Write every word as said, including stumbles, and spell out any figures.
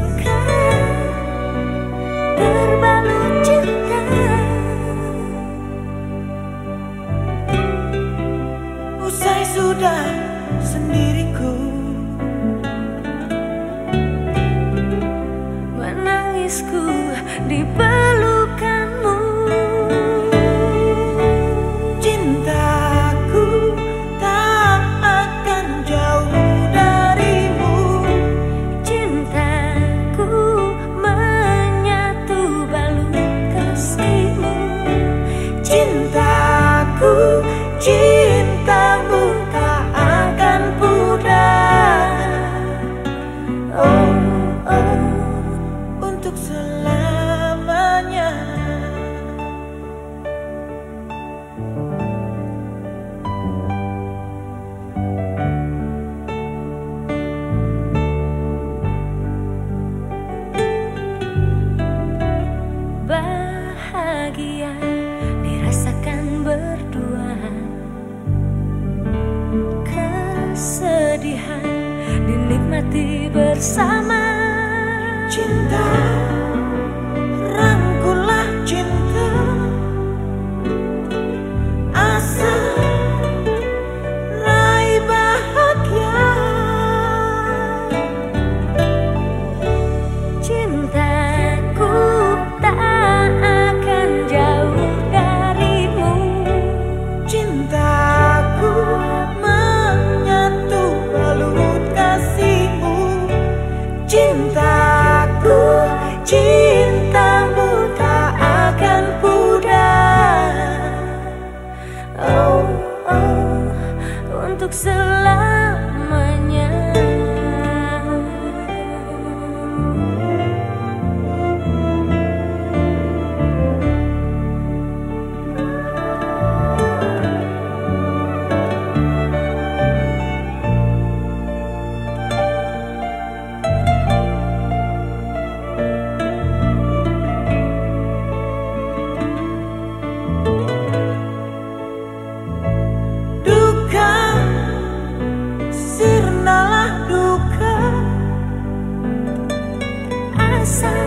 berbalut cinta. Usai sudah sendiriku menangisku di pelukanmu. Cintaku tak akan jauh darimu. Cintaku menyatu balut kasihmu. Cintaku, cintamu tak akan pudar. Oh, oh, untuk selamanya. Bahagia dirasakan berdua, kesedihan dinikmati bersama. Cinta, rangkulah cinta, asa raih bahagia. Cintaku tak akan jauh darimu. Cintaku menyatu balut kasihmu. Cintaku, cintamu tak akan pudar. Oh, oh, untuk selamanya. Duka, sirnalah duka, Asa